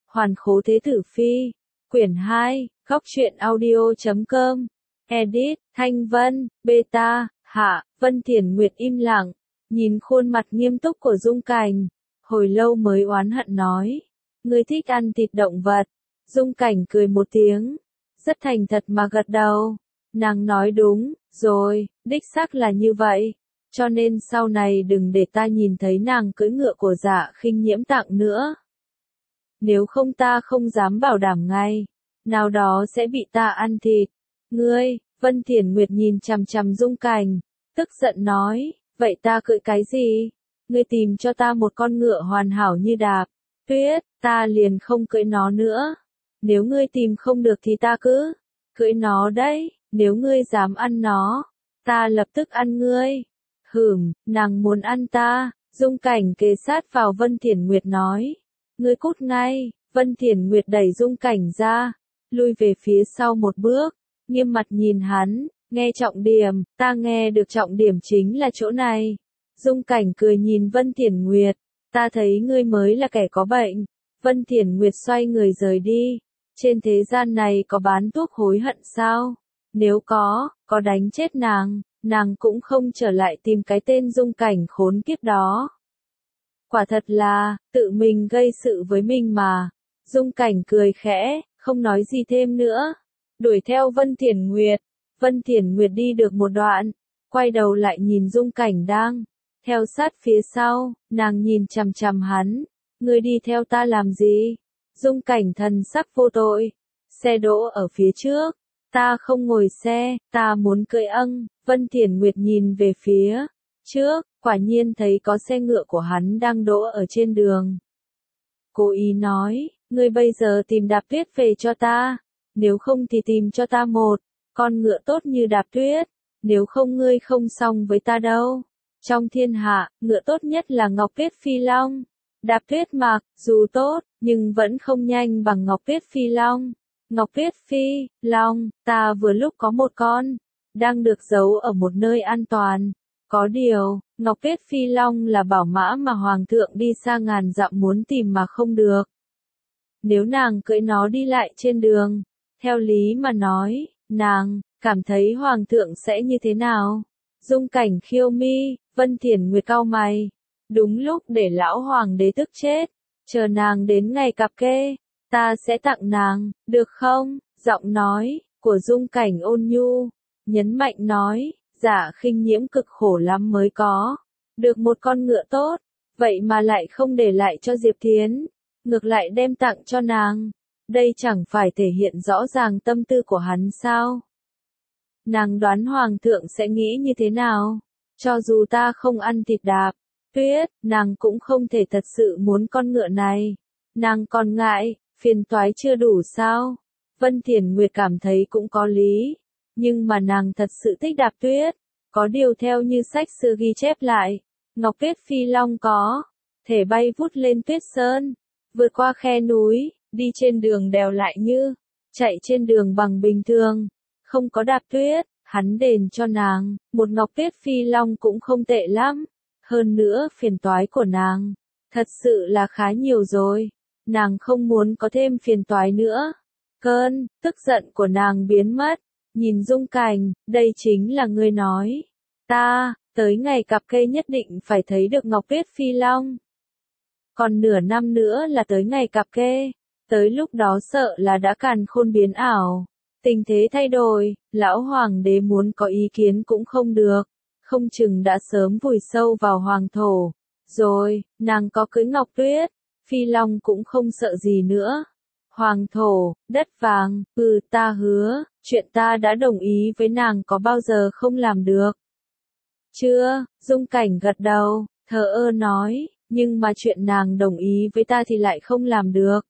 Hoàn khố thế tử phi. Quyển 2, góc truyện audio.com. Edit, Thanh Vân, Beta, Hạ, Vân Thiển Nguyệt im lặng, nhìn khuôn mặt nghiêm túc của Dung Cảnh, hồi lâu mới oán hận nói. Ngươi thích ăn thịt động vật. Dung Cảnh cười một tiếng, rất thành thật mà gật đầu. Nàng nói đúng, rồi, đích xác là như vậy. Cho nên sau này đừng để ta nhìn thấy nàng cưỡi ngựa của Dạ Khinh Nhiễm tặng nữa. Nếu không ta không dám bảo đảm ngay, nào đó sẽ bị ta ăn thịt. Ngươi, Vân Thiển Nguyệt nhìn chằm chằm Dung Cảnh, tức giận nói, vậy ta cưỡi cái gì? Ngươi tìm cho ta một con ngựa hoàn hảo như Đạp Tuyết, ta liền không cưỡi nó nữa. Nếu ngươi tìm không được thì ta cứ cưỡi nó đấy, nếu ngươi dám ăn nó, ta lập tức ăn ngươi. Nàng muốn ăn ta. Dung Cảnh kề sát vào Vân Thiển Nguyệt nói. Ngươi cút ngay. Vân Thiển Nguyệt đẩy Dung Cảnh ra, lui về phía sau một bước, nghiêm mặt nhìn hắn, nghe trọng điểm, ta nghe được trọng điểm chính là chỗ này. Dung Cảnh cười nhìn Vân Thiển Nguyệt, ta thấy ngươi mới là kẻ có bệnh. Vân Thiển Nguyệt xoay người rời đi. Trên thế gian này có bán thuốc hối hận sao? Nếu có đánh chết nàng cũng không trở lại tìm cái tên Dung Cảnh khốn kiếp đó. Quả thật là, tự mình gây sự với mình mà. Dung Cảnh cười khẽ, không nói gì thêm nữa. Đuổi theo Vân Thiển Nguyệt. Vân Thiển Nguyệt đi được một đoạn, quay đầu lại nhìn Dung Cảnh đang theo sát phía sau, nàng nhìn chằm chằm hắn. Ngươi đi theo ta làm gì? Dung Cảnh thần sắc vô tội. Xe đỗ ở phía trước. Ta không ngồi xe, ta muốn cưỡi ưng. Vân Thiển Nguyệt nhìn về phía trước, quả nhiên thấy có xe ngựa của hắn đang đỗ ở trên đường. Cố ý nói, ngươi bây giờ tìm Đạp Tuyết về cho ta, nếu không thì tìm cho ta một con ngựa tốt như Đạp Tuyết, nếu không ngươi không xong với ta đâu. Trong thiên hạ, ngựa tốt nhất là Ngọc Tuyết Phi Long. Đạp Tuyết mặc dù tốt, nhưng vẫn không nhanh bằng Ngọc Tuyết Phi Long. Ngọc Tuyết Phi Long, ta vừa lúc có một con, đang được giấu ở một nơi an toàn. Có điều, Ngọc Tuyết Phi Long là bảo mã mà Hoàng thượng đi xa ngàn dặm muốn tìm mà không được. Nếu nàng cưỡi nó đi lại trên đường, theo lý mà nói, nàng cảm thấy Hoàng thượng sẽ như thế nào? Dung Cảnh khiêu mi. Vân Thiển Nguyệt cau mày. Đúng lúc để lão Hoàng đế tức chết, chờ nàng đến ngày cặp kê, ta sẽ tặng nàng, được không? Giọng nói của Dung Cảnh ôn nhu, nhấn mạnh nói, Dạ Khinh Nhiễm cực khổ lắm mới có được một con ngựa tốt, vậy mà lại không để lại cho Diệp Thiến, ngược lại đem tặng cho nàng. Đây chẳng phải thể hiện rõ ràng tâm tư của hắn sao? Nàng đoán Hoàng thượng sẽ nghĩ như thế nào? Cho dù ta không ăn thịt Đạp Tuyết, nàng cũng không thể thật sự muốn con ngựa này. Nàng còn ngại, phiền toái chưa đủ sao? Vân Thiển Nguyệt cảm thấy cũng có lý. Nhưng mà nàng thật sự thích Đạp Tuyết. Có điều theo như sách xưa ghi chép lại, Ngọc Tuyết Phi Long có thể bay vút lên tuyết sơn, vượt qua khe núi, đi trên đường đèo lại như chạy trên đường bằng bình thường. Không có Đạp Tuyết, hắn đền cho nàng một Ngọc Tuyết Phi Long cũng không tệ lắm. Hơn nữa phiền toái của nàng thật sự là khá nhiều rồi. Nàng không muốn có thêm phiền toái nữa. Cơn tức giận của nàng biến mất. Nhìn Dung Cảnh, đây chính là ngươi nói. Ta, tới ngày cặp kê nhất định phải thấy được Ngọc Tuyết Phi Long. Còn nửa năm nữa là tới ngày cặp kê. Tới lúc đó sợ là đã càn khôn biến ảo. Tình thế thay đổi, lão Hoàng đế muốn có ý kiến cũng không được. Không chừng đã sớm vùi sâu vào hoàng thổ. Rồi, nàng có cưới Ngọc Tuyết Phi Long cũng không sợ gì nữa. Hoàng thổ, đất vàng, ta hứa, chuyện ta đã đồng ý với nàng có bao giờ không làm được. Chưa, Dung Cảnh gật đầu, thờ ơ nói, nhưng mà chuyện nàng đồng ý với ta thì lại không làm được.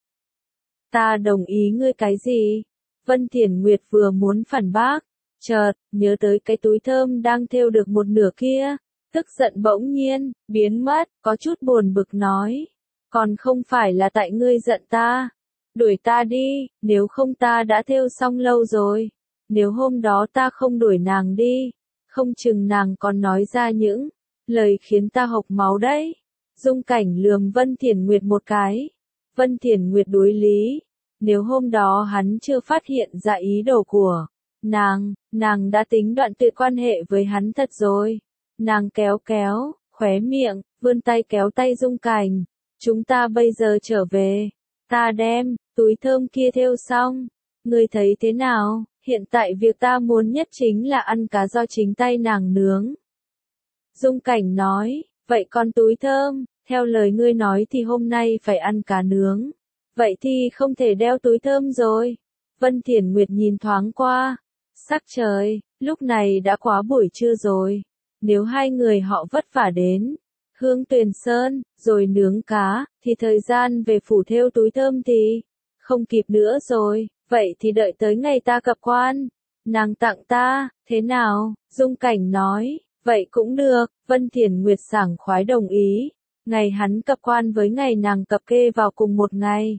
Ta đồng ý ngươi cái gì? Vân Thiển Nguyệt vừa muốn phản bác, chợt nhớ tới cái túi thơm đang thêu được một nửa kia, tức giận bỗng nhiên biến mất, có chút buồn bực nói, còn không phải là tại ngươi giận ta, đuổi ta đi, nếu không ta đã thêu xong lâu rồi. Nếu hôm đó ta không đuổi nàng đi, không chừng nàng còn nói ra những lời khiến ta hộc máu đấy. Dung Cảnh lườm Vân Thiển Nguyệt một cái. Vân Thiển Nguyệt đối lý. Nếu hôm đó hắn chưa phát hiện ra ý đồ của nàng đã tính đoạn tuyệt quan hệ với hắn thật rồi. Nàng kéo kéo, khóe miệng, vươn tay kéo tay Dung Cảnh. Chúng ta bây giờ trở về. Ta đem túi thơm kia thêu xong. Ngươi thấy thế nào? Hiện tại việc ta muốn nhất chính là ăn cá do chính tay nàng nướng. Dung Cảnh nói, vậy còn túi thơm, theo lời ngươi nói thì hôm nay phải ăn cá nướng. Vậy thì không thể đeo túi thơm rồi. Vân Thiển Nguyệt nhìn thoáng qua. Sắc trời, lúc này đã quá buổi trưa rồi. Nếu hai người họ vất vả đến Hương Tuyền Sơn, rồi nướng cá, thì thời gian về phủ thêu túi thơm thì không kịp nữa rồi. Vậy thì đợi tới ngày ta cập quan. Nàng tặng ta, thế nào? Dung Cảnh nói, vậy cũng được. Vân Thiển Nguyệt sảng khoái đồng ý. Ngày hắn cập quan với ngày nàng cập kê vào cùng một ngày.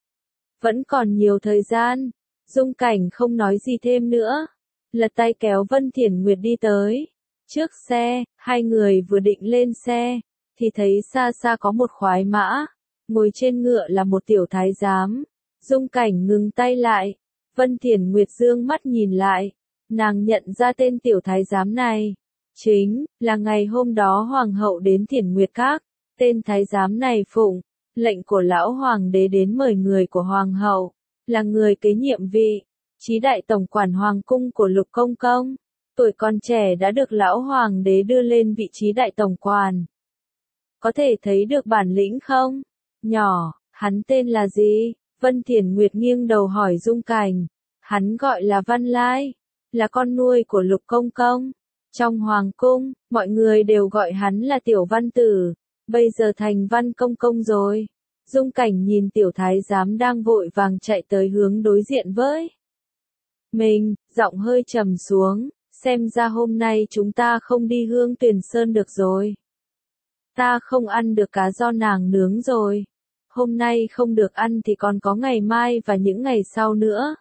Vẫn còn nhiều thời gian. Dung Cảnh không nói gì thêm nữa. Lật tay kéo Vân Thiển Nguyệt đi tới. Trước xe, hai người vừa định lên xe, thì thấy xa xa có một khoái mã. Ngồi trên ngựa là một tiểu thái giám. Dung Cảnh ngừng tay lại. Vân Thiển Nguyệt dương mắt nhìn lại. Nàng nhận ra tên tiểu thái giám này. Chính là ngày hôm đó hoàng hậu đến Thiển Nguyệt Các. Tên thái giám này phụng lệnh của lão hoàng đế đến mời người của hoàng hậu, là người kế nhiệm vị trí đại tổng quản hoàng cung của Lục Công Công. Tuổi còn trẻ đã được lão hoàng đế đưa lên vị trí đại tổng quản. Có thể thấy được bản lĩnh không? Nhỏ, hắn tên là gì? Vân Thiển Nguyệt nghiêng đầu hỏi Dung Cảnh. Hắn gọi là Văn Lai, là con nuôi của Lục Công Công. Trong hoàng cung, mọi người đều gọi hắn là Tiểu Văn Tử. Bây giờ thành Văn Công Công rồi. Dung Cảnh nhìn tiểu thái giám đang vội vàng chạy tới hướng đối diện với mình, giọng hơi trầm xuống. Xem ra hôm nay chúng ta không đi Hương Tuyền Sơn được rồi. Ta không ăn được cá do nàng nướng rồi. Hôm nay không được ăn thì còn có ngày mai và những ngày sau nữa.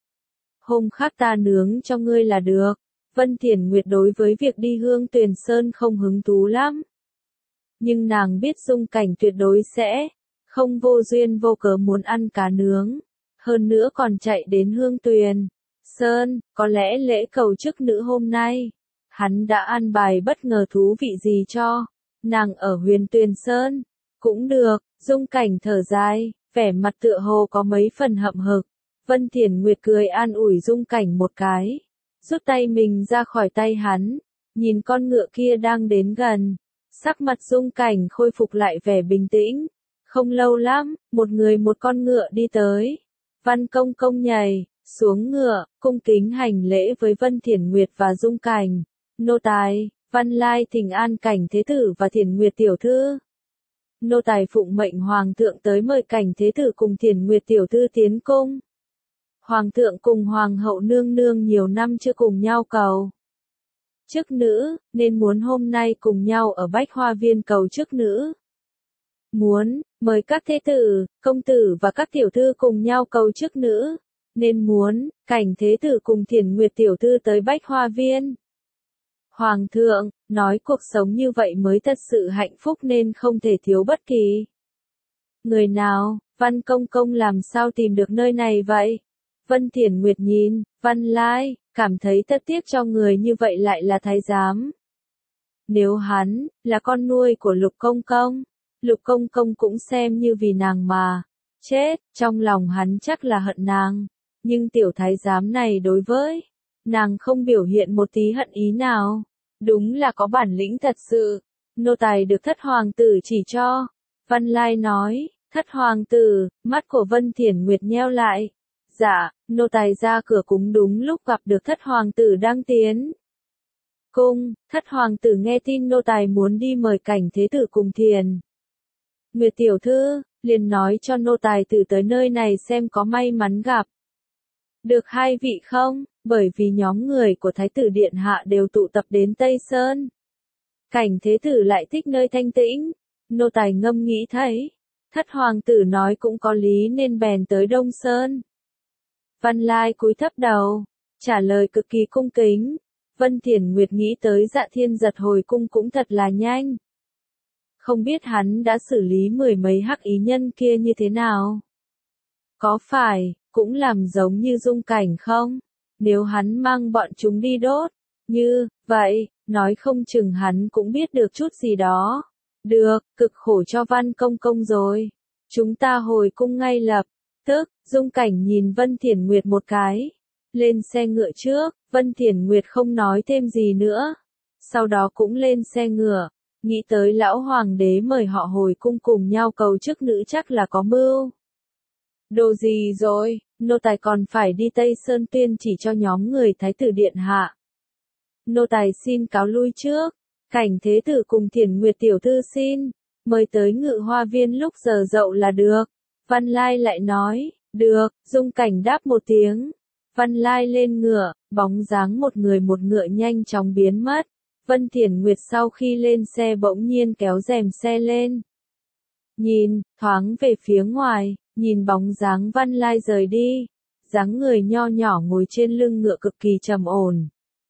Hôm khác ta nướng cho ngươi là được. Vân Thiển Nguyệt đối với việc đi Hương Tuyền Sơn không hứng thú lắm. Nhưng nàng biết Dung Cảnh tuyệt đối sẽ không vô duyên vô cớ muốn ăn cá nướng. Hơn nữa còn chạy đến Hương Tuyền Sơn, có lẽ lễ cầu chức nữ hôm nay, hắn đã ăn bài bất ngờ thú vị gì cho nàng ở Huyền Tuyền Sơn. Cũng được, Dung Cảnh thở dài, vẻ mặt tựa hồ có mấy phần hậm hực. Vân Thiển Nguyệt cười an ủi Dung Cảnh một cái, rút tay mình ra khỏi tay hắn, nhìn con ngựa kia đang đến gần. Sắc mặt Dung Cảnh khôi phục lại vẻ bình tĩnh. Không lâu lắm, một người một con ngựa đi tới. Văn Công Công nhảy xuống ngựa, cung kính hành lễ với Vân Thiển Nguyệt và Dung Cảnh. Nô tài, Văn Lai thỉnh an Cảnh Thế Tử và Thiển Nguyệt Tiểu Thư. Nô tài phụng mệnh Hoàng thượng tới mời Cảnh Thế Tử cùng Thiển Nguyệt Tiểu Thư tiến cung. Hoàng thượng cùng Hoàng hậu nương nương nhiều năm chưa cùng nhau cầu chức nữ, nên muốn hôm nay cùng nhau ở Bách Hoa Viên cầu chức nữ. Muốn mời các thế tử, công tử và các tiểu thư cùng nhau cầu chức nữ, nên muốn Cảnh Thế Tử cùng Thiển Nguyệt Tiểu Thư tới Bách Hoa Viên. Hoàng thượng nói cuộc sống như vậy mới thật sự hạnh phúc nên không thể thiếu bất kỳ người nào. Văn Công Công làm sao tìm được nơi này vậy? Vân Thiển Nguyệt nhìn Văn Lai, cảm thấy thật tiếc cho người như vậy lại là thái giám. Nếu hắn là con nuôi của Lục Công Công, Lục Công Công cũng xem như vì nàng mà chết, trong lòng hắn chắc là hận nàng. Nhưng tiểu thái giám này đối với nàng không biểu hiện một tí hận ý nào. Đúng là có bản lĩnh thật sự. Nô tài được thất hoàng tử chỉ cho. Văn Lai nói, thất hoàng tử, mắt của Vân Thiển Nguyệt nheo lại. Dạ, nô tài ra cửa cúng đúng lúc gặp được thất hoàng tử đang tiến cung. Thất hoàng tử nghe tin nô tài muốn đi mời Cảnh Thế Tử cùng Thiển Nguyệt Tiểu Thư, liền nói cho nô tài từ tới nơi này xem có may mắn gặp được hai vị không, bởi vì nhóm người của Thái tử Điện Hạ đều tụ tập đến Tây Sơn. Cảnh Thế Tử lại thích nơi thanh tĩnh. Nô tài ngâm nghĩ thấy thất hoàng tử nói cũng có lý nên bèn tới Đông Sơn. Văn Lai cúi thấp đầu, trả lời cực kỳ cung kính. Vân Thiển Nguyệt nghĩ tới Dạ Thiên Giật hồi cung cũng thật là nhanh. Không biết hắn đã xử lý mười mấy hắc ý nhân kia như thế nào? Có phải, cũng làm giống như Dung Cảnh không? Nếu hắn mang bọn chúng đi đốt, như, vậy, nói không chừng hắn cũng biết được chút gì đó. Được, cực khổ cho Văn Công Công rồi. Chúng ta hồi cung ngay lập tức. Dung Cảnh nhìn Vân Thiển Nguyệt một cái. Lên xe ngựa trước, Vân Thiển Nguyệt không nói thêm gì nữa. Sau đó cũng lên xe ngựa. Nghĩ tới lão hoàng đế mời họ hồi cung cùng nhau cầu chức nữ chắc là có mưu. Đồ gì rồi, nô tài còn phải đi Tây Sơn tuyên chỉ cho nhóm người Thái tử điện hạ. Nô tài xin cáo lui trước. Cảnh Thế Tử cùng Thiển Nguyệt tiểu thư xin mời tới Ngự Hoa Viên lúc giờ dậu là được. Văn Lai lại nói, được. Dung Cảnh đáp một tiếng. Văn Lai lên ngựa, bóng dáng một người một ngựa nhanh chóng biến mất. Vân Thiển Nguyệt sau khi lên xe bỗng nhiên kéo rèm xe lên. Nhìn, thoáng về phía ngoài, nhìn bóng dáng Văn Lai rời đi. Dáng người nho nhỏ ngồi trên lưng ngựa cực kỳ trầm ổn.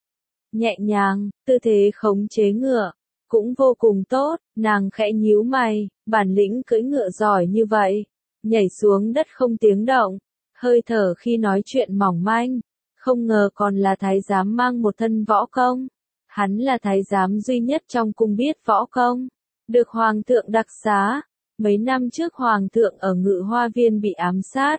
Nhẹ nhàng, tư thế khống chế ngựa, cũng vô cùng tốt, nàng khẽ nhíu mày, bản lĩnh cưỡi ngựa giỏi như vậy. Nhảy xuống đất không tiếng động, hơi thở khi nói chuyện mỏng manh, không ngờ còn là thái giám mang một thân võ công. Hắn là thái giám duy nhất trong cung biết võ công, được hoàng thượng đặc xá. Mấy năm trước hoàng thượng ở Ngự Hoa Viên bị ám sát.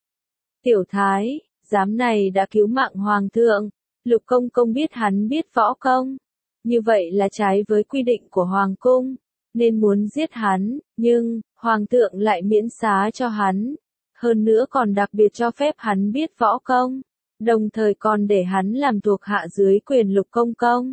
Tiểu thái, giám này đã cứu mạng hoàng thượng, Lục Công Công biết hắn biết võ công. Như vậy là trái với quy định của hoàng cung, nên muốn giết hắn, nhưng, hoàng thượng lại miễn xá cho hắn. Hơn nữa còn đặc biệt cho phép hắn biết võ công, đồng thời còn để hắn làm thuộc hạ dưới quyền Lục Công Công.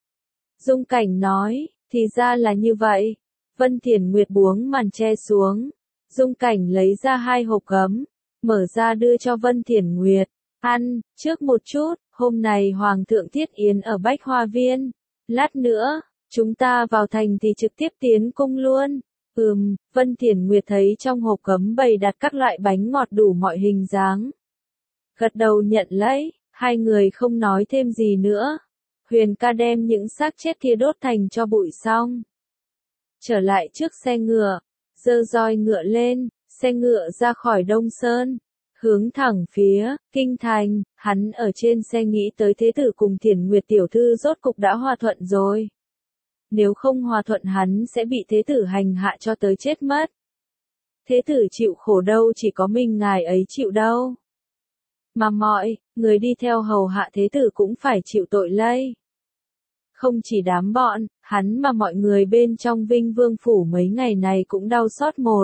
Dung Cảnh nói, thì ra là như vậy. Vân Thiển Nguyệt buông màn che xuống. Dung Cảnh lấy ra 2 hộp gấm, mở ra đưa cho Vân Thiển Nguyệt. Ăn, trước một chút, hôm nay Hoàng thượng thiết yến ở Bách Hoa Viên. Lát nữa, chúng ta vào thành thì trực tiếp tiến cung luôn. Vân Thiển Nguyệt thấy trong hộp gấm bày đặt các loại bánh ngọt đủ mọi hình dáng. Gật đầu nhận lấy, hai người không nói thêm gì nữa. Huyền ca đem những xác chết kia đốt thành cho bụi xong. Trở lại trước xe ngựa, giơ roi ngựa lên, xe ngựa ra khỏi Đông Sơn, hướng thẳng phía kinh thành. Hắn ở trên xe nghĩ tới Thế Tử cùng Thiển Nguyệt tiểu thư rốt cục đã hòa thuận rồi. Nếu không hòa thuận hắn sẽ bị Thế Tử hành hạ cho tới chết mất. Thế Tử chịu khổ đâu, chỉ có mình ngài ấy chịu đâu. Mà mọi người đi theo hầu hạ Thế Tử cũng phải chịu tội lây. Không chỉ đám bọn hắn mà mọi người bên trong Vinh Vương Phủ mấy ngày này cũng đau xót một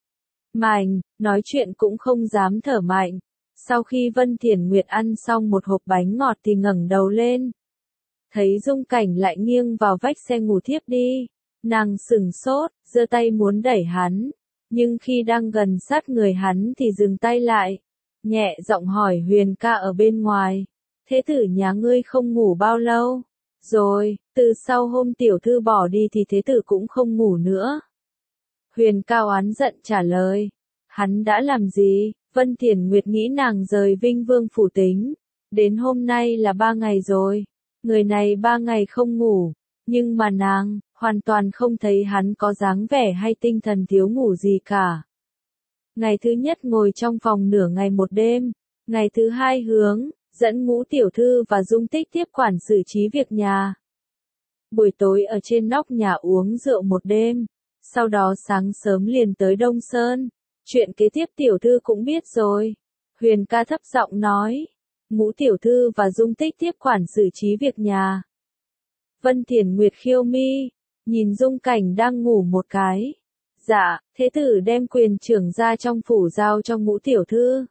mảnh, nói chuyện cũng không dám thở mạnh. Sau khi Vân Thiển Nguyệt ăn xong một hộp bánh ngọt thì ngẩng đầu lên. Thấy Dung Cảnh lại nghiêng vào vách xe ngủ thiếp đi. Nàng sửng sốt, giơ tay muốn đẩy hắn. Nhưng khi đang gần sát người hắn thì dừng tay lại. Nhẹ giọng hỏi Huyền ca ở bên ngoài. Thế tử nhà ngươi không ngủ bao lâu? Rồi, từ sau hôm tiểu thư bỏ đi thì Thế tử cũng không ngủ nữa. Huyền ca oán giận trả lời. Hắn đã làm gì? Vân Thiển Nguyệt nghĩ nàng rời Vinh Vương Phủ tính. Đến hôm nay là 3 ngày rồi. Người này 3 ngày không ngủ. Nhưng mà nàng, hoàn toàn không thấy hắn có dáng vẻ hay tinh thần thiếu ngủ gì cả. Ngày thứ nhất ngồi trong phòng nửa ngày một đêm. Ngày thứ hai hướng dẫn Ngũ tiểu thư và Dung Tích tiếp quản xử trí việc nhà. Buổi tối ở trên nóc nhà uống rượu một đêm. Sau đó sáng sớm liền tới Đông Sơn. Chuyện kế tiếp tiểu thư cũng biết rồi. Huyền ca thấp giọng nói. Ngũ tiểu thư và Dung Tích tiếp quản xử trí việc nhà. Vân Thiển Nguyệt khiêu mi, nhìn Dung Cảnh đang ngủ một cái. Dạ, Thế tử đem quyền trưởng gia trong phủ giao cho Ngũ tiểu thư.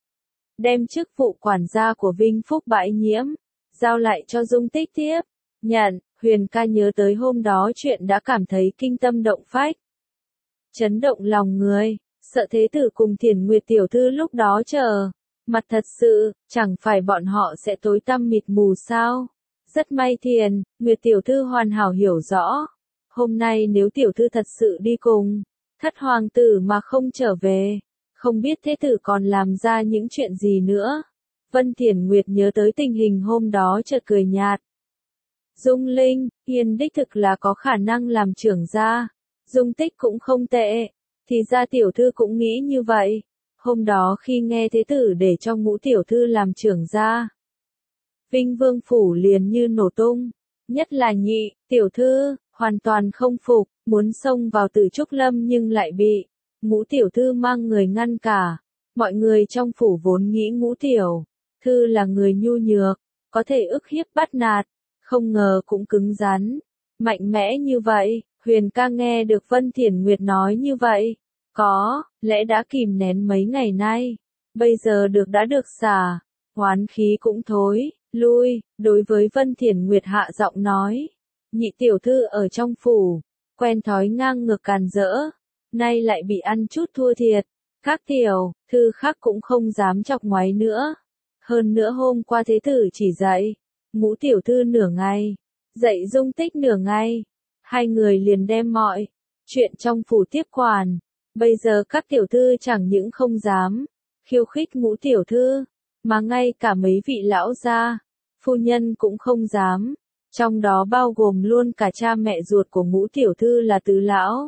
Đem chức vụ quản gia của Vinh Phúc bãi nhiễm, giao lại cho Dung Tích tiếp. Nhận, Huyền ca nhớ tới hôm đó chuyện đã cảm thấy kinh tâm động phách. Chấn động lòng người, sợ Thế tử cùng Thiển Nguyệt tiểu thư lúc đó chờ. Mặt thật sự, chẳng phải bọn họ sẽ tối tăm mịt mù sao? Rất may Thiển Nguyệt tiểu thư hoàn hảo hiểu rõ. Hôm nay nếu tiểu thư thật sự đi cùng thất hoàng tử mà không trở về, không biết Thế tử còn làm ra những chuyện gì nữa. Vân Thiển Nguyệt nhớ tới tình hình hôm đó chợt cười nhạt. Dung Linh, Hiền đích thực là có khả năng làm trưởng gia. Dung Tích cũng không tệ. Thì ra tiểu thư cũng nghĩ như vậy. Hôm đó khi nghe thế tử để cho Ngũ tiểu thư làm trưởng gia, Vinh Vương phủ liền như nổ tung. Nhất là Nhị tiểu thư, hoàn toàn không phục, muốn xông vào Tử Trúc Lâm nhưng lại bị Ngũ tiểu thư mang người ngăn cả. Mọi người trong phủ vốn nghĩ Ngũ tiểu thư là người nhu nhược, có thể ức hiếp bắt nạt, không ngờ cũng cứng rắn, mạnh mẽ như vậy. Huyền ca nghe được Vân Thiển Nguyệt nói như vậy, có lẽ đã kìm nén mấy ngày nay, bây giờ đã được xả, oán khí cũng thối lui. Đối với Vân Thiển Nguyệt hạ giọng nói, Nhị tiểu thư ở trong phủ, quen thói ngang ngược càn rỡ, nay lại bị ăn chút thua thiệt, các tiểu thư khác cũng không dám chọc ngoáy nữa. Hơn nữa hôm qua thế tử chỉ dạy Ngũ tiểu thư nửa ngày, dạy Dung Tích nửa ngày, hai người liền đem mọi chuyện trong phủ tiếp quản. Bây giờ các tiểu thư chẳng những không dám khiêu khích Ngũ tiểu thư, mà ngay cả mấy vị lão gia, phu nhân cũng không dám, trong đó bao gồm luôn cả cha mẹ ruột của Ngũ tiểu thư là Tứ lão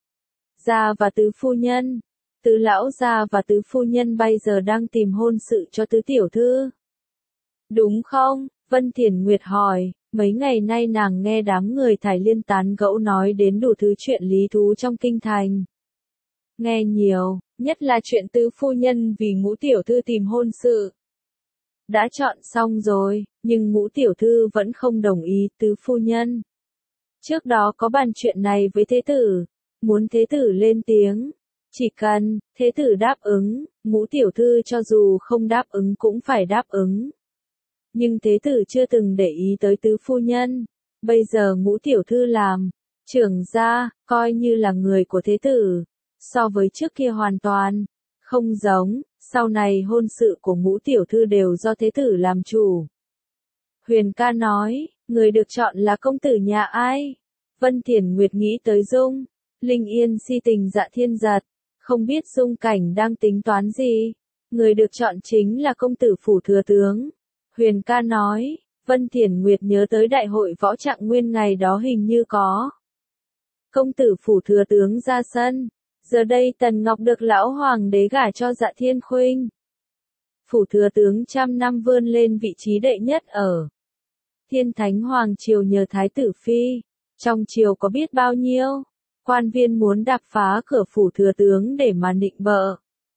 gia và Tứ phu nhân. Tứ lão gia và Tứ phu nhân bây giờ đang tìm hôn sự cho Tứ tiểu thư. Đúng không? Vân Thiển Nguyệt hỏi, mấy ngày nay nàng nghe đám người Thải Liên tán gẫu nói đến đủ thứ chuyện lý thú trong kinh thành. Nghe nhiều, nhất là chuyện Tứ phu nhân vì Ngũ tiểu thư tìm hôn sự. Đã chọn xong rồi, nhưng Ngũ tiểu thư vẫn không đồng ý. Tứ phu nhân trước đó có bàn chuyện này với thế tử, muốn thế tử lên tiếng. Chỉ cần thế tử đáp ứng, Ngũ tiểu thư cho dù không đáp ứng cũng phải đáp ứng. Nhưng thế tử chưa từng để ý tới Tứ phu nhân. Bây giờ Ngũ tiểu thư làm trưởng gia, coi như là người của thế tử, so với trước kia hoàn toàn không giống. Sau này hôn sự của Ngũ tiểu thư đều do thế tử làm chủ. Huyền ca nói, người được chọn là công tử nhà ai? Vân Thiển Nguyệt nghĩ tới Dung Linh Yên si tình dạ thiên giật, không biết Dung Cảnh đang tính toán gì. Người được chọn chính là công tử phủ thừa tướng. Huyền ca nói, Vân Thiển Nguyệt nhớ tới đại hội võ trạng nguyên ngày đó hình như có công tử phủ thừa tướng ra sân. Giờ đây Tần Ngọc được lão hoàng đế gả cho Dạ Thiên Khuynh. Phủ thừa tướng trăm năm vươn lên vị trí đệ nhất ở Thiên Thánh Hoàng triều nhờ Thái tử Phi. Trong triều có biết bao nhiêu quan viên muốn đạp phá cửa phủ thừa tướng để mà nịnh bợ.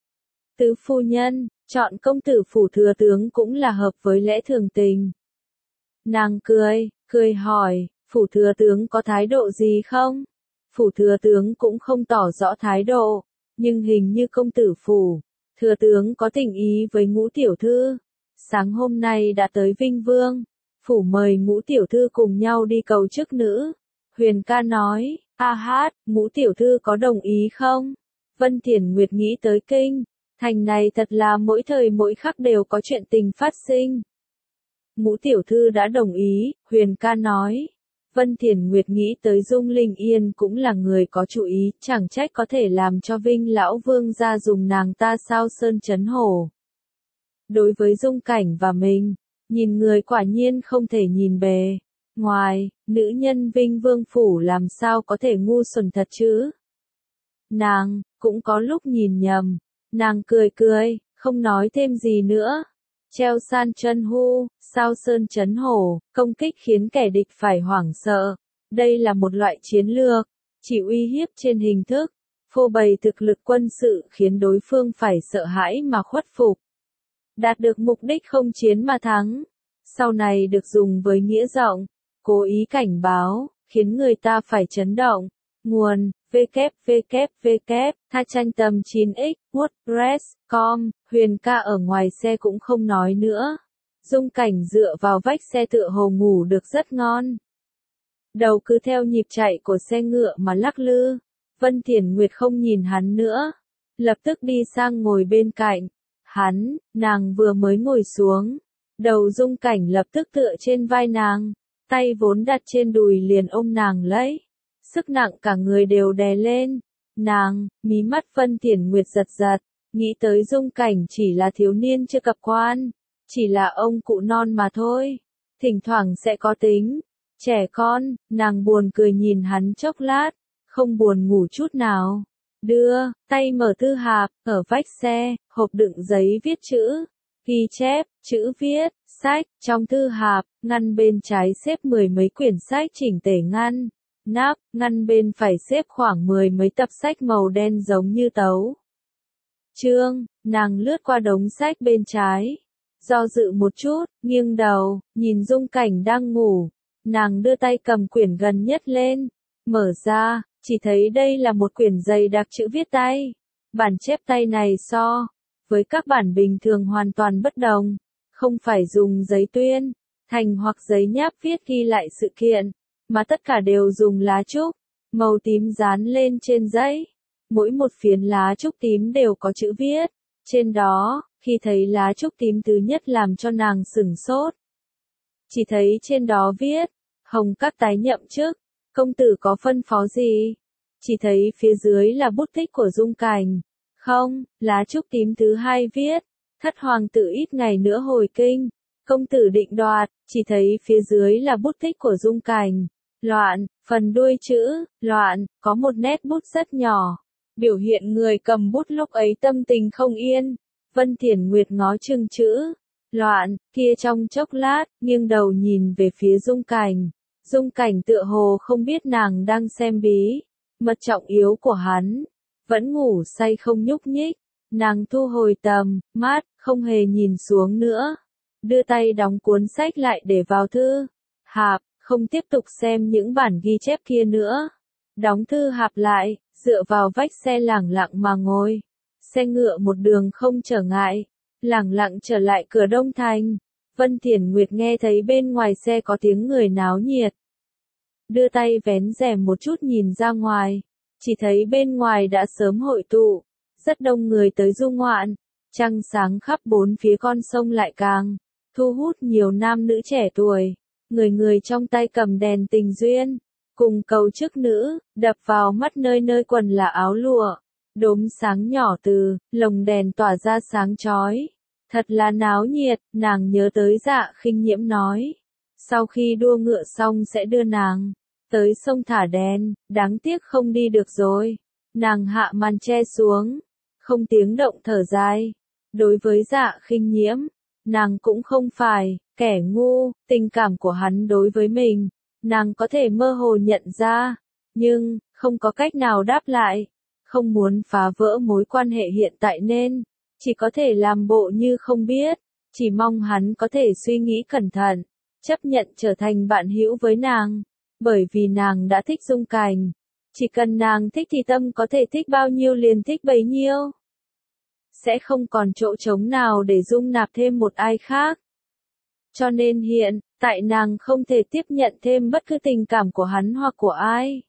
Tứ phu nhân chọn công tử phủ thừa tướng cũng là hợp với lẽ thường tình. Nàng cười hỏi, phủ thừa tướng có thái độ gì không? Phủ thừa tướng cũng không tỏ rõ thái độ, nhưng hình như công tử phủ thừa tướng có tình ý với Ngũ tiểu thư. Sáng hôm nay đã tới Vinh Vương phủ mời Ngũ tiểu thư cùng nhau đi cầu chức nữ. Huyền ca nói, Ngũ tiểu thư có đồng ý không? Vân Thiển Nguyệt nghĩ tới kinh thành này thật là mỗi thời mỗi khắc đều có chuyện tình phát sinh. Ngũ tiểu thư đã đồng ý, Huyền ca nói. Vân Thiển Nguyệt nghĩ tới Dung Linh Yên cũng là người có chủ ý, chẳng trách có thể làm cho Vinh lão vương gia dùng nàng ta sao sơn chấn hổ. Đối với Dung Cảnh và mình, nhìn người quả nhiên không thể nhìn bề ngoài, nữ nhân Vinh Vương phủ làm sao có thể ngu xuẩn thật chứ? Nàng cũng có lúc nhìn nhầm. Nàng cười, không nói thêm gì nữa. Treo san chân hu, sao sơn chấn hổ, công kích khiến kẻ địch phải hoảng sợ. Đây là một loại chiến lược, chỉ uy hiếp trên hình thức, phô bày thực lực quân sự khiến đối phương phải sợ hãi mà khuất phục. Đạt được mục đích không chiến mà thắng. Sau này được dùng với nghĩa rộng, cố ý cảnh báo, khiến người ta phải chấn động. Nguồn www tha tranh tầm 9x wordpress.com. Huyền ca ở ngoài xe cũng không nói nữa. Dung Cảnh dựa vào vách xe tựa hồ ngủ được rất ngon. Đầu cứ theo nhịp chạy của xe ngựa mà lắc lư. Vân Thiển Nguyệt không nhìn hắn nữa, lập tức đi sang ngồi bên cạnh hắn. Nàng vừa mới ngồi xuống, đầu Dung Cảnh lập tức tựa trên vai nàng, tay vốn đặt trên đùi liền ôm nàng lấy. Sức nặng cả người đều đè lên. Nàng, mí mắt Vân Thiển Nguyệt giật, nghĩ tới Dung Cảnh chỉ là thiếu niên chưa cập quan, chỉ là ông cụ non mà thôi, thỉnh thoảng sẽ có tính trẻ con. Nàng buồn cười nhìn hắn chốc lát, không buồn ngủ chút nào. Đưa tay mở thư hạp, ở vách xe, hộp đựng giấy viết chữ, ghi chép, chữ viết, sách, trong thư hạp, ngăn bên trái xếp 10 mấy quyển sách chỉnh tề ngăn, nắp, ngăn bên phải xếp khoảng 10 mấy tập sách màu đen giống như tấu chương, nàng lướt qua đống sách bên trái, do dự một chút, nghiêng đầu, nhìn Dung Cảnh đang ngủ, nàng đưa tay cầm quyển gần nhất lên, mở ra, chỉ thấy đây là một quyển dày đặc chữ viết tay, bản chép tay này so với các bản bình thường hoàn toàn bất đồng, không phải dùng giấy tuyên, thành hoặc giấy nháp viết ghi lại sự kiện, mà tất cả đều dùng lá trúc, màu tím dán lên trên giấy. Mỗi một phiến lá trúc tím đều có chữ viết, trên đó, khi thấy lá trúc tím thứ nhất làm cho nàng sửng sốt. Chỉ thấy trên đó viết, Hồng Các tái nhậm chức, công tử có phân phó gì? Chỉ thấy phía dưới là bút tích của Dung Cảnh. Không, lá trúc tím thứ hai viết, Thất hoàng tử ít ngày nữa hồi kinh, công tử định đoạt, chỉ thấy phía dưới là bút tích của Dung Cảnh. Loạn, phần đuôi chữ, loạn, có một nét bút rất nhỏ, biểu hiện người cầm bút lúc ấy tâm tình không yên. Vân Thiển Nguyệt ngó chừng chữ, loạn, kia trong chốc lát, nghiêng đầu nhìn về phía Dung Cảnh. Dung Cảnh tựa hồ không biết nàng đang xem bí mật trọng yếu của hắn, vẫn ngủ say không nhúc nhích. Nàng thu hồi tầm mắt, không hề nhìn xuống nữa, đưa tay đóng cuốn sách lại để vào thư hạp, không tiếp tục xem những bản ghi chép kia nữa. Đóng thư hạp lại, dựa vào vách xe lẳng lặng mà ngồi. Xe ngựa một đường không trở ngại, lẳng lặng trở lại cửa Đông Thành. Vân Thiển Nguyệt nghe thấy bên ngoài xe có tiếng người náo nhiệt. Đưa tay vén rèm một chút nhìn ra ngoài, chỉ thấy bên ngoài đã sớm hội tụ, rất đông người tới du ngoạn. Trăng sáng khắp bốn phía con sông lại càng thu hút nhiều nam nữ trẻ tuổi, người người trong tay cầm đèn tình duyên, cùng cầu chức nữ, đập vào mắt nơi nơi quần là áo lụa, đốm sáng nhỏ từ lồng đèn tỏa ra sáng chói. Thật là náo nhiệt, nàng nhớ tới Dạ Khinh Nhiễm nói, sau khi đua ngựa xong sẽ đưa nàng tới sông thả đèn, đáng tiếc không đi được rồi. Nàng hạ màn che xuống, không tiếng động thở dài. Đối với Dạ Khinh Nhiễm, nàng cũng không phải kẻ ngu, tình cảm của hắn đối với mình, nàng có thể mơ hồ nhận ra, nhưng không có cách nào đáp lại, không muốn phá vỡ mối quan hệ hiện tại nên chỉ có thể làm bộ như không biết, chỉ mong hắn có thể suy nghĩ cẩn thận, chấp nhận trở thành bạn hữu với nàng, bởi vì nàng đã thích Dung Cảnh, chỉ cần nàng thích thì tâm có thể thích bao nhiêu liền thích bấy nhiêu. Sẽ không còn chỗ trống nào để dung nạp thêm một ai khác. Cho nên hiện tại nàng không thể tiếp nhận thêm bất cứ tình cảm của hắn hoặc của ai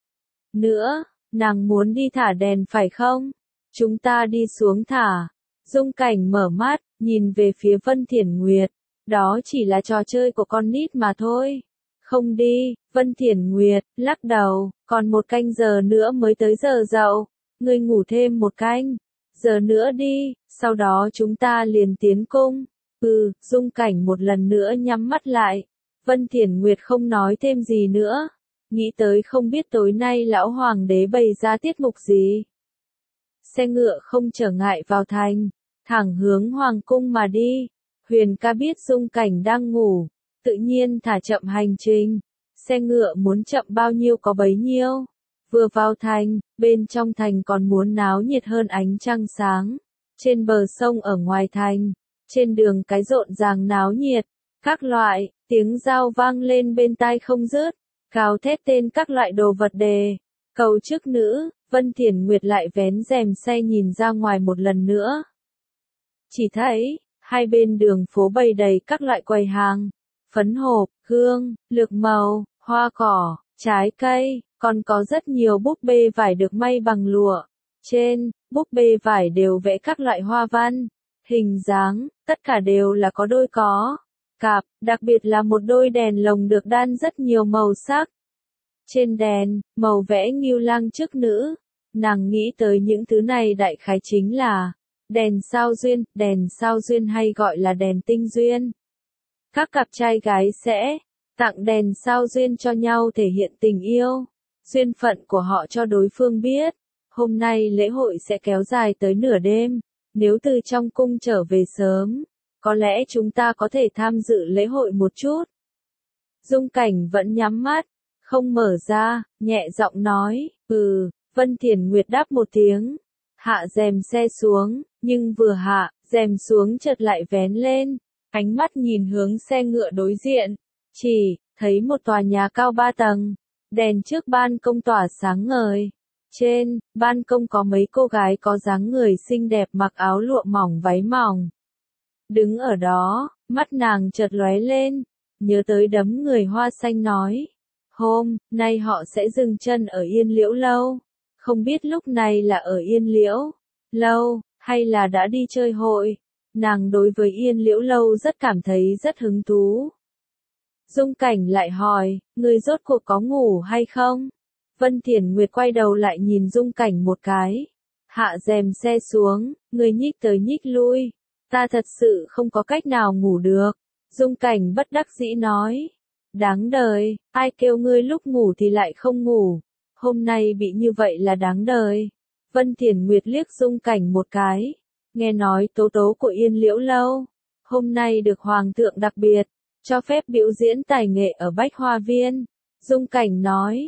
nữa. Nàng muốn đi thả đèn phải không? Chúng ta đi xuống thả. Dung Cảnh mở mắt, nhìn về phía Vân Thiển Nguyệt. Đó chỉ là trò chơi của con nít mà thôi. Không đi, Vân Thiển Nguyệt lắc đầu, còn một canh giờ nữa mới tới giờ dậu. Ngươi ngủ thêm một canh giờ nữa đi, sau đó chúng ta liền tiến cung. Dung Cảnh một lần nữa nhắm mắt lại. Vân Thiển Nguyệt không nói thêm gì nữa. Nghĩ tới không biết tối nay lão hoàng đế bày ra tiết mục gì. Xe ngựa không trở ngại vào thành, thẳng hướng hoàng cung mà đi. Huyền ca biết Dung Cảnh đang ngủ, tự nhiên thả chậm hành trình. Xe ngựa muốn chậm bao nhiêu có bấy nhiêu. Vừa vào thành, bên trong thành còn muốn náo nhiệt hơn ánh trăng sáng. Trên bờ sông ở ngoài thành, trên đường cái rộn ràng náo nhiệt, các loại tiếng dao vang lên bên tai không dứt, gào thét tên các loại đồ vật đề, cầu chức nữ. Vân Thiển Nguyệt lại vén rèm xe nhìn ra ngoài một lần nữa. Chỉ thấy, hai bên đường phố bày đầy các loại quầy hàng, phấn hộp, hương, lược màu, hoa cỏ, trái cây, còn có rất nhiều búp bê vải được may bằng lụa. Trên búp bê vải đều vẽ các loại hoa văn, hình dáng, tất cả đều là có đôi có cặp, đặc biệt là một đôi đèn lồng được đan rất nhiều màu sắc. Trên đèn, màu vẽ ngưu lang chức nữ. Nàng nghĩ tới những thứ này đại khái chính là đèn sao duyên hay gọi là đèn tinh duyên. Các cặp trai gái sẽ tặng đèn sao duyên cho nhau thể hiện tình yêu. duyên phận của họ cho đối phương biết. Hôm nay lễ hội sẽ kéo dài tới nửa đêm, nếu từ trong cung trở về sớm, có lẽ chúng ta có thể tham dự lễ hội một chút. Dung Cảnh vẫn nhắm mắt, không mở ra, nhẹ giọng nói, Vân Thiền Nguyệt đáp một tiếng, hạ rèm xe xuống, nhưng vừa hạ, rèm xuống chợt lại vén lên, ánh mắt nhìn hướng xe ngựa đối diện, chỉ thấy một tòa nhà cao 3 tầng, đèn trước ban công tỏa sáng ngời. Trên ban công có mấy cô gái có dáng người xinh đẹp mặc áo lụa mỏng váy mỏng. Đứng ở đó, mắt nàng chợt lóe lên, nhớ tới đám người Hoa Xanh nói. Hôm nay họ sẽ dừng chân ở Yên Liễu Lâu. Không biết lúc này là ở Yên Liễu Lâu, hay là đã đi chơi hội. Nàng đối với Yên Liễu Lâu rất cảm thấy rất hứng thú. Dung Cảnh lại hỏi, người rốt cuộc có ngủ hay không? Vân Thiền Nguyệt quay đầu lại nhìn Dung Cảnh một cái. Hạ rèm xe xuống, người nhích tới nhích lui. Ta thật sự không có cách nào ngủ được. Dung Cảnh bất đắc dĩ nói. Đáng đời, ai kêu ngươi lúc ngủ thì lại không ngủ. Hôm nay bị như vậy là đáng đời. Vân Thiền Nguyệt liếc Dung Cảnh một cái. Nghe nói tố tố của Yên Liễu Lâu. Hôm nay được Hoàng thượng đặc biệt, cho phép biểu diễn tài nghệ ở Bách Hoa Viên. Dung Cảnh nói,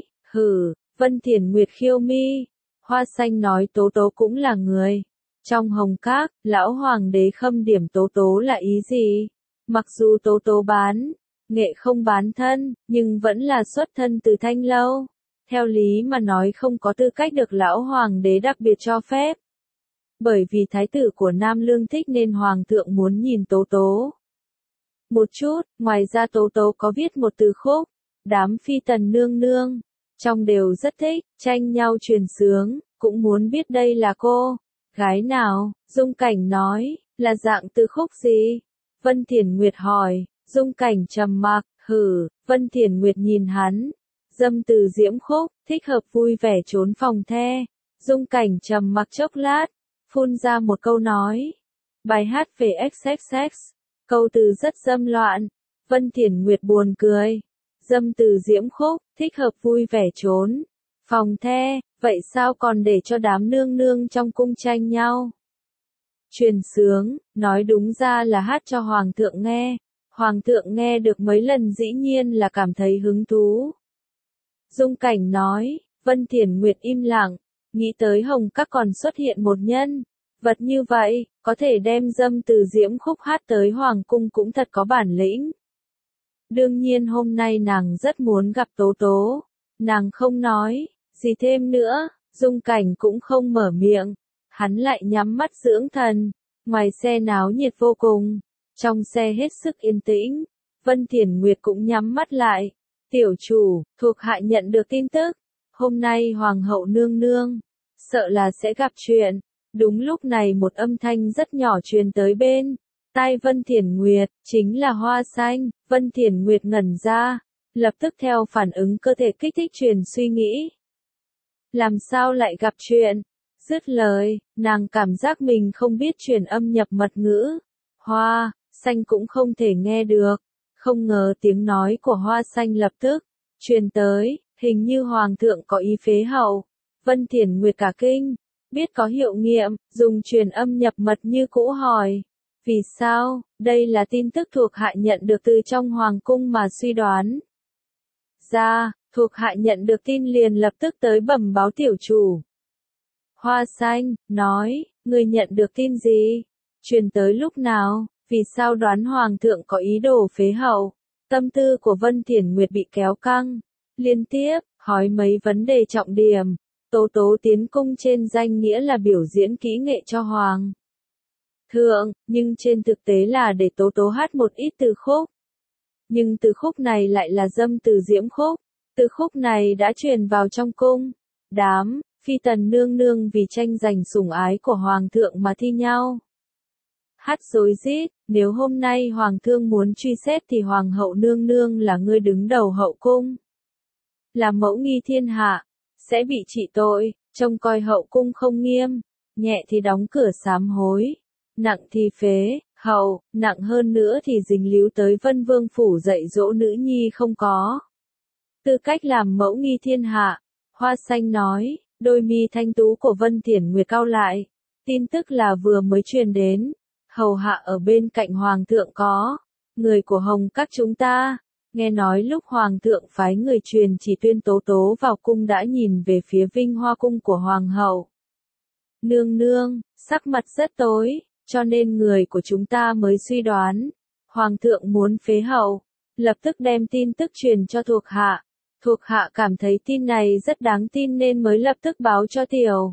Vân Thiền Nguyệt khiêu mi. Hoa Xanh nói tố tố cũng là người. Trong Hồng Các, lão hoàng đế khâm điểm tố tố là ý gì? Mặc dù tố tố bán nghệ không bán thân, nhưng vẫn là xuất thân từ Thanh Lâu. Theo lý mà nói không có tư cách được lão hoàng đế đặc biệt cho phép. Bởi vì thái tử của Nam Lương thích nên hoàng thượng muốn nhìn tố tố một chút, ngoài ra tố tố có viết một từ khúc, đám phi tần nương nương, trong đều rất thích, tranh nhau truyền sướng, cũng muốn biết đây là cô gái nào. Dung Cảnh nói, là dạng từ khúc gì? Vân Thiền Nguyệt hỏi. Dung Cảnh trầm mặc, Vân Thiền Nguyệt nhìn hắn. Dâm từ diễm khúc, thích hợp vui vẻ trốn phòng the. Dung Cảnh trầm mặc chốc lát, phun ra một câu nói. Bài hát về XXX, câu từ rất dâm loạn. Vân Thiền Nguyệt buồn cười. Dâm từ diễm khúc, thích hợp vui vẻ trốn phòng the, vậy sao còn để cho đám nương nương trong cung tranh nhau? Truyền sướng, nói đúng ra là hát cho Hoàng thượng nghe. Hoàng thượng nghe được mấy lần dĩ nhiên là cảm thấy hứng thú. Dung Cảnh nói, Vân Thiền Nguyệt im lặng, nghĩ tới Hồng Các còn xuất hiện một nhân vật như vậy, có thể đem dâm từ diễm khúc hát tới Hoàng cung cũng thật có bản lĩnh. Đương nhiên hôm nay nàng rất muốn gặp tố tố. Nàng không nói gì thêm nữa, Dung Cảnh cũng không mở miệng. Hắn lại nhắm mắt dưỡng thần. Ngoài xe náo nhiệt vô cùng, trong xe hết sức yên tĩnh. Vân Thiền Nguyệt cũng nhắm mắt lại. Tiểu chủ, thuộc hạ nhận được tin tức. Hôm nay Hoàng hậu nương nương, sợ là sẽ gặp chuyện. Đúng lúc này một âm thanh rất nhỏ truyền tới bên tai Vân Thiền Nguyệt, chính là Hoa Xanh. Vân Thiền Nguyệt ngẩn ra, lập tức theo phản ứng cơ thể kích thích truyền suy nghĩ. Làm sao lại gặp chuyện? Dứt lời, nàng cảm giác mình không biết truyền âm nhập mật ngữ. Hoa Xanh cũng không thể nghe được. Không ngờ tiếng nói của Hoa Xanh lập tức truyền tới, hình như Hoàng thượng có ý phế hậu. Vân Thiền Nguyệt cả kinh, biết có hiệu nghiệm, dùng truyền âm nhập mật như cũ hỏi. Vì sao? Đây là tin tức thuộc hạ nhận được từ trong Hoàng cung mà suy đoán ra. Thuộc hạ nhận được tin liền lập tức tới bẩm báo tiểu chủ. Hoa Xanh nói, người nhận được tin gì? Truyền tới lúc nào? Vì sao đoán Hoàng thượng có ý đồ phế hậu? Tâm tư của Vân Thiền Nguyệt bị kéo căng, liên tiếp hỏi mấy vấn đề trọng điểm. Tố tố tiến cung trên danh nghĩa là biểu diễn kỹ nghệ cho Hoàng thượng, nhưng trên thực tế là để tố tố hát một ít từ khúc. Nhưng từ khúc này lại là dâm từ diễm khúc. Từ khúc này đã truyền vào trong cung. Đám phi tần nương nương vì tranh giành sủng ái của Hoàng thượng mà thi nhau hát rối rít. Nếu hôm nay Hoàng thượng muốn truy xét thì Hoàng hậu nương nương là người đứng đầu hậu cung, là mẫu nghi thiên hạ, sẽ bị trị tội. Trông coi hậu cung không nghiêm, nhẹ thì đóng cửa sám hối, nặng thì phế hậu, nặng hơn nữa thì dính líu tới Vân Vương phủ dạy dỗ nữ nhi không có tư cách làm mẫu nghi thiên hạ. Hoa Xanh nói, đôi mi thanh tú của Vân Thiển Nguyệt cau lại. Tin tức là vừa mới truyền đến. Hầu hạ ở bên cạnh Hoàng thượng có. Người của Hồng các chúng ta. Nghe nói lúc Hoàng thượng phái người truyền chỉ tuyên Tố Tố vào cung đã nhìn về phía Vinh Hoa cung của Hoàng hậu. Nương nương, sắc mặt rất tối, cho nên người của chúng ta mới suy đoán. Hoàng thượng muốn phế hậu. Lập tức đem tin tức truyền cho thuộc hạ. Thuộc hạ cảm thấy tin này rất đáng tin nên mới lập tức báo cho tiểu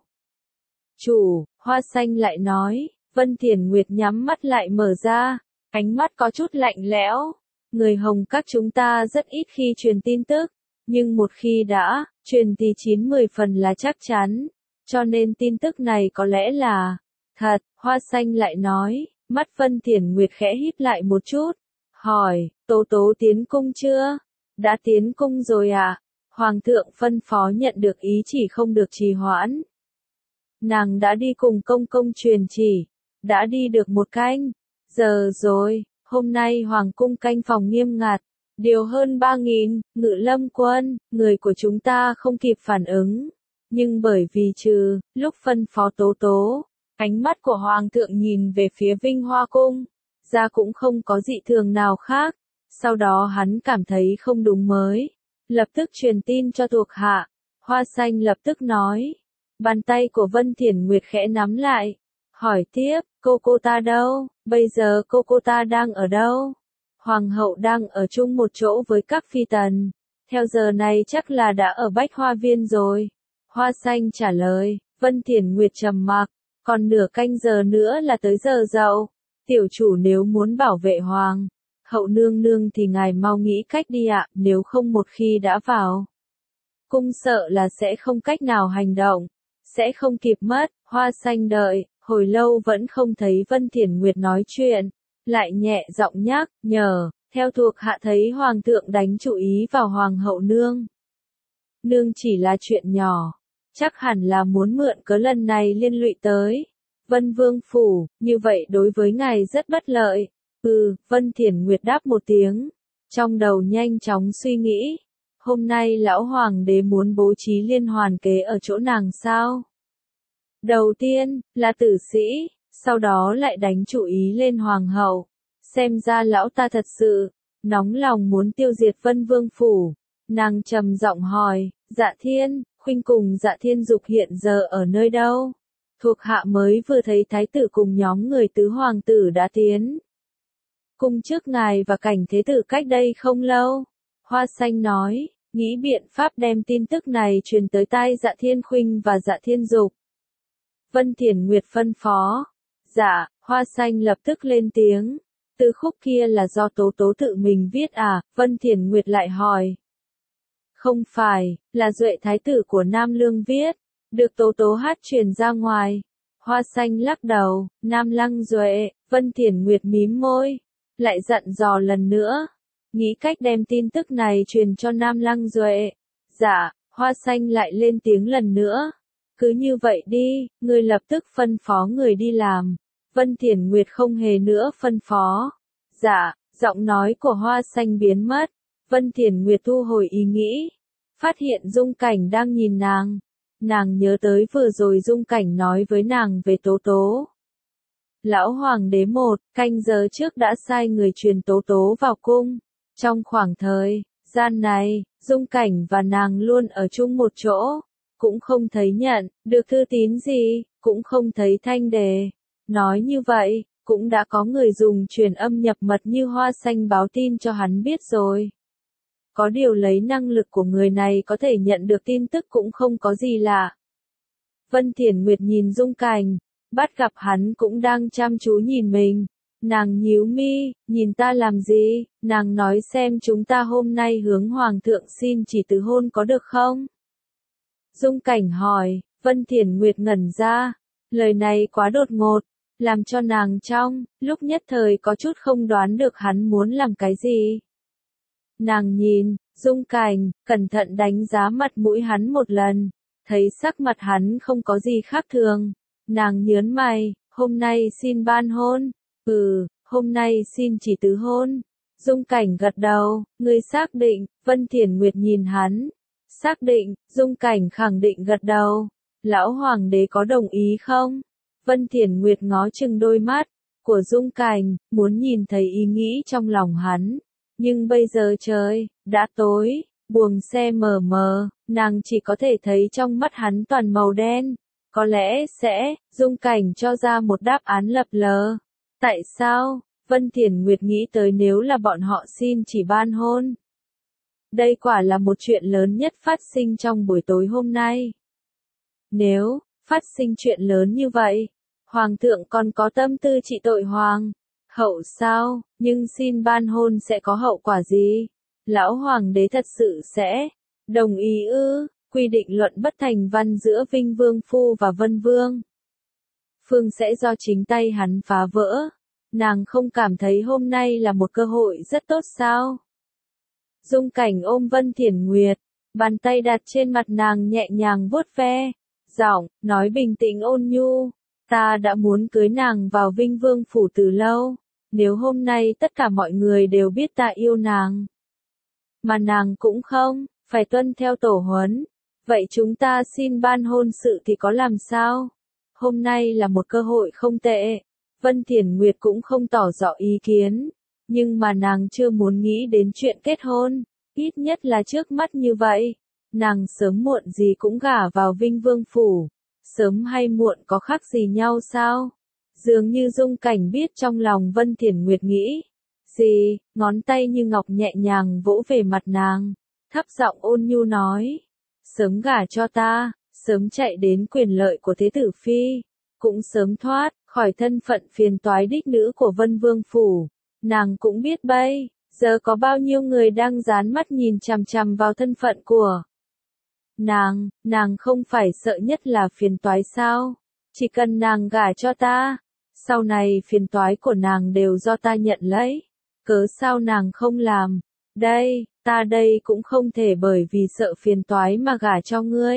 chủ. Hoa Xanh lại nói, Vân Thiển Nguyệt nhắm mắt lại mở ra, ánh mắt có chút lạnh lẽo. Người Hồng các chúng ta rất ít khi truyền tin tức, nhưng một khi đã truyền thì 9-10 phần là chắc chắn, cho nên tin tức này có lẽ là thật. Hoa Xanh lại nói, mắt Vân Thiển Nguyệt khẽ híp lại một chút, hỏi, Tố Tố tiến cung chưa? Đã tiến cung rồi à? Hoàng thượng phân phó nhận được ý chỉ không được trì hoãn. Nàng đã đi cùng công công truyền chỉ, đã đi được 1 canh giờ rồi. Hôm nay Hoàng cung canh phòng nghiêm ngặt, điều hơn 3.000 ngự lâm quân, người của chúng ta không kịp phản ứng. Nhưng bởi vì lúc phân phó Tố Tố, ánh mắt của Hoàng thượng nhìn về phía Vinh Hoa cung, ra cũng không có dị thường nào khác. Sau đó hắn cảm thấy không đúng mới, lập tức truyền tin cho thuộc hạ. Hoa Xanh lập tức nói, bàn tay của Vân Thiển Nguyệt khẽ nắm lại, hỏi tiếp, cô ta đâu, bây giờ cô ta đang ở đâu? Hoàng hậu đang ở chung một chỗ với các phi tần, theo giờ này chắc là đã ở Bách Hoa Viên rồi. Hoa Xanh trả lời. Vân Thiển Nguyệt trầm mặc, còn nửa canh giờ nữa là tới giờ dậu. Tiểu chủ nếu muốn bảo vệ Hoàng hậu nương nương thì ngài mau nghĩ cách đi ạ, nếu không một khi đã vào cung sợ là sẽ không cách nào hành động, sẽ không kịp mất. Hoa Xanh đợi hồi lâu vẫn không thấy Vân Thiển Nguyệt nói chuyện, lại nhẹ giọng nhắc nhở, theo thuộc hạ thấy Hoàng thượng đánh chủ ý vào Hoàng hậu nương nương chỉ là chuyện nhỏ, chắc hẳn là muốn mượn cớ lần này liên lụy tới Vân Vương phủ, như vậy đối với ngài rất bất lợi. Vân Thiển Nguyệt đáp một tiếng, trong đầu nhanh chóng suy nghĩ, hôm nay lão hoàng đế muốn bố trí liên hoàn kế ở chỗ nàng sao? Đầu tiên là tử sĩ, sau đó lại đánh chủ ý lên hoàng hậu, xem ra lão ta thật sự nóng lòng muốn tiêu diệt Vân Vương phủ. Nàng trầm giọng hỏi, Dạ Thiên, Khuynh cùng Dạ Thiên Dục hiện giờ ở nơi đâu? Thuộc hạ mới vừa thấy thái tử cùng nhóm người tứ hoàng tử đã tiến cung trước ngài và Cảnh Thế Tử cách đây không lâu. Hoa Xanh nói, nghĩ biện pháp đem tin tức này truyền tới tai Dạ Thiên Khuynh và Dạ Thiên Dục. Vân Thiển Nguyệt phân phó. Dạ. Hoa Xanh lập tức lên tiếng. Từ khúc kia là do Tố Tố tự mình viết à? Vân Thiển Nguyệt lại hỏi. Không phải, là Duệ thái tử của Nam Lương viết, được Tố Tố hát truyền ra ngoài. Hoa Xanh lắc đầu. Nam Lăng Duệ. Vân Thiển Nguyệt mím môi, lại dặn dò lần nữa, nghĩ cách đem tin tức này truyền cho Nam Lăng Duệ. Dạ. Hoa Xanh lại lên tiếng lần nữa. Cứ như vậy đi, người lập tức phân phó người đi làm. Vân Thiển Nguyệt không hề nữa phân phó. Dạ. Giọng nói của Hoa Xanh biến mất. Vân Thiển Nguyệt thu hồi ý nghĩ, phát hiện Dung Cảnh đang nhìn nàng. Nàng nhớ tới vừa rồi Dung Cảnh nói với nàng về Tố Tố. Lão hoàng đế 1 canh giờ trước đã sai người truyền Tố Tố vào cung. Trong khoảng thời gian này, Dung Cảnh và nàng luôn ở chung một chỗ, cũng không thấy nhận được thư tín gì, cũng không thấy thanh đề. Nói như vậy, cũng đã có người dùng truyền âm nhập mật như Hoa Xanh báo tin cho hắn biết rồi. Có điều lấy năng lực của người này có thể nhận được tin tức cũng không có gì lạ. Vân Thiển Nguyệt nhìn Dung Cảnh, bắt gặp hắn cũng đang chăm chú nhìn mình. Nàng nhíu mi, nhìn ta làm gì? Nàng nói xem chúng ta hôm nay hướng Hoàng thượng xin chỉ từ hôn có được không? Dung Cảnh hỏi. Vân Thiển Nguyệt ngẩn ra. Lời này quá đột ngột, làm cho nàng trong lúc nhất thời có chút không đoán được hắn muốn làm cái gì. Nàng nhìn Dung Cảnh, cẩn thận đánh giá mặt mũi hắn một lần, thấy sắc mặt hắn không có gì khác thường. Nàng nhớn mày, hôm nay xin ban hôn. Hôm nay xin chỉ từ hôn. Dung Cảnh gật đầu, ngươi xác định. Vân Thiển Nguyệt nhìn hắn, Xác định, Dung Cảnh khẳng định gật đầu. Lão Hoàng đế có đồng ý không? Vân Thiển Nguyệt ngó chừng đôi mắt của Dung Cảnh, muốn nhìn thấy ý nghĩ trong lòng hắn. Nhưng bây giờ trời đã tối, buồng xe mờ mờ, nàng chỉ có thể thấy trong mắt hắn toàn màu đen. Có lẽ sẽ, Dung Cảnh cho ra một đáp án lập lờ. Tại sao? Vân Thiển Nguyệt nghĩ tới nếu là bọn họ xin chỉ ban hôn. Đây quả là một chuyện lớn nhất phát sinh trong buổi tối hôm nay. Nếu phát sinh chuyện lớn như vậy, Hoàng thượng còn có tâm tư trị tội Hoàng hậu sao? Nhưng xin ban hôn sẽ có hậu quả gì? Lão Hoàng đế thật sự sẽ đồng ý ư? Quy định luận bất thành văn giữa Vinh Vương Phu và Vân Vương Phương sẽ do chính tay hắn phá vỡ. Nàng không cảm thấy hôm nay là một cơ hội rất tốt sao? Dung Cảnh ôm Vân Thiển Nguyệt, bàn tay đặt trên mặt nàng nhẹ nhàng vuốt ve, giọng nói bình tĩnh ôn nhu, ta đã muốn cưới nàng vào Vinh Vương phủ từ lâu, nếu hôm nay tất cả mọi người đều biết ta yêu nàng, mà nàng cũng không phải tuân theo tổ huấn, vậy chúng ta xin ban hôn sự thì có làm sao? Hôm nay là một cơ hội không tệ. Vân Thiển Nguyệt cũng không tỏ rõ ý kiến, nhưng mà nàng chưa muốn nghĩ đến chuyện kết hôn, ít nhất là trước mắt như vậy. Nàng sớm muộn gì cũng gả vào Vinh Vương phủ, sớm hay muộn có khác gì nhau sao? Dường như Dung Cảnh biết trong lòng Vân Thiển Nguyệt nghĩ gì, ngón tay như ngọc nhẹ nhàng vỗ về mặt nàng, thấp giọng ôn nhu nói, sớm gả cho ta, sớm chạy đến quyền lợi của thế tử phi, cũng sớm thoát khỏi thân phận phiền toái đích nữ của Vân Vương phủ. Nàng cũng biết bây giờ có bao nhiêu người đang dán mắt nhìn chằm chằm vào thân phận của nàng không phải sợ nhất là phiền toái sao? Chỉ cần nàng gả cho ta, sau này phiền toái của nàng đều do ta nhận lấy. Cớ sao nàng không làm? Đây, ta đây cũng không thể bởi vì sợ phiền toái mà gả cho ngươi.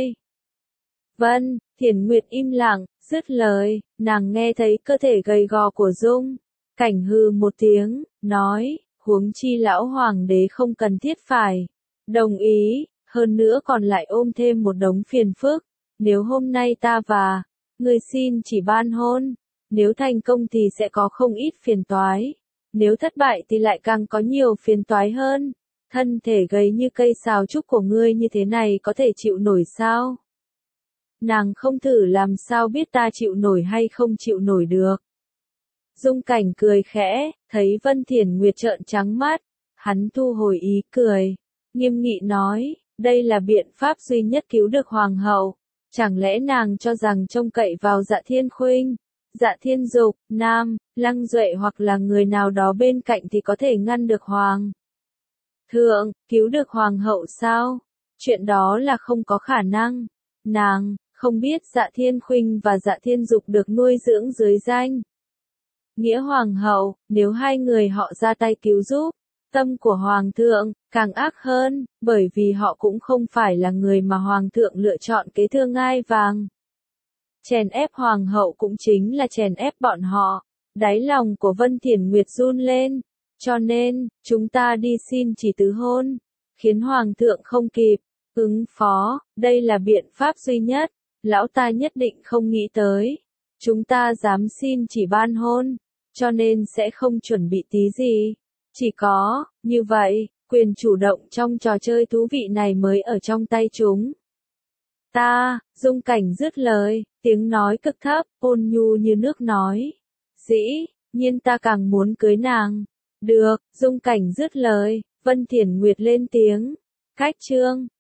Vân Thiển Nguyệt im lặng, dứt lời, nàng nghe thấy cơ thể gầy gò của Dung Cảnh hừ một tiếng, nói, huống chi lão Hoàng đế không cần thiết phải đồng ý, hơn nữa còn lại ôm thêm một đống phiền phức. Nếu hôm nay ta và ngươi xin chỉ ban hôn, nếu thành công thì sẽ có không ít phiền toái, nếu thất bại thì lại càng có nhiều phiền toái hơn. Thân thể gầy như cây sào trúc của ngươi như thế này có thể chịu nổi sao? Nàng không thử làm sao biết ta chịu nổi hay không chịu nổi được. Dung Cảnh cười khẽ, thấy Vân Thiển Nguyệt trợn trắng mắt, hắn thu hồi ý cười, nghiêm nghị nói, đây là biện pháp duy nhất cứu được Hoàng hậu. Chẳng lẽ nàng cho rằng trông cậy vào Dạ Thiên Khuynh, Dạ Thiên Dục, Nam, Lăng Duệ hoặc là người nào đó bên cạnh thì có thể ngăn được Hoàng thượng, cứu được Hoàng hậu sao? Chuyện đó là không có khả năng. Nàng không biết Dạ Thiên Khuynh và Dạ Thiên Dục được nuôi dưỡng dưới danh nghĩa Hoàng hậu, nếu hai người họ ra tay cứu giúp, tâm của Hoàng thượng càng ác hơn, bởi vì họ cũng không phải là người mà Hoàng thượng lựa chọn kế thừa ngai vàng. Chèn ép Hoàng hậu cũng chính là chèn ép bọn họ. Đáy lòng của Vân Thiển Nguyệt run lên, cho nên, chúng ta đi xin chỉ tứ hôn, khiến Hoàng thượng không kịp ứng phó, đây là biện pháp duy nhất, lão ta nhất định không nghĩ tới. Chúng ta dám xin chỉ ban hôn, cho nên sẽ không chuẩn bị tí gì. Chỉ có, như vậy, quyền chủ động trong trò chơi thú vị này mới ở trong tay chúng. Ta, Dung Cảnh dứt lời, tiếng nói cực thấp, ôn nhu như nước nói. Dĩ nhiên ta càng muốn cưới nàng. Được, Dung Cảnh dứt lời, Vân Thiển Nguyệt lên tiếng. Cách chương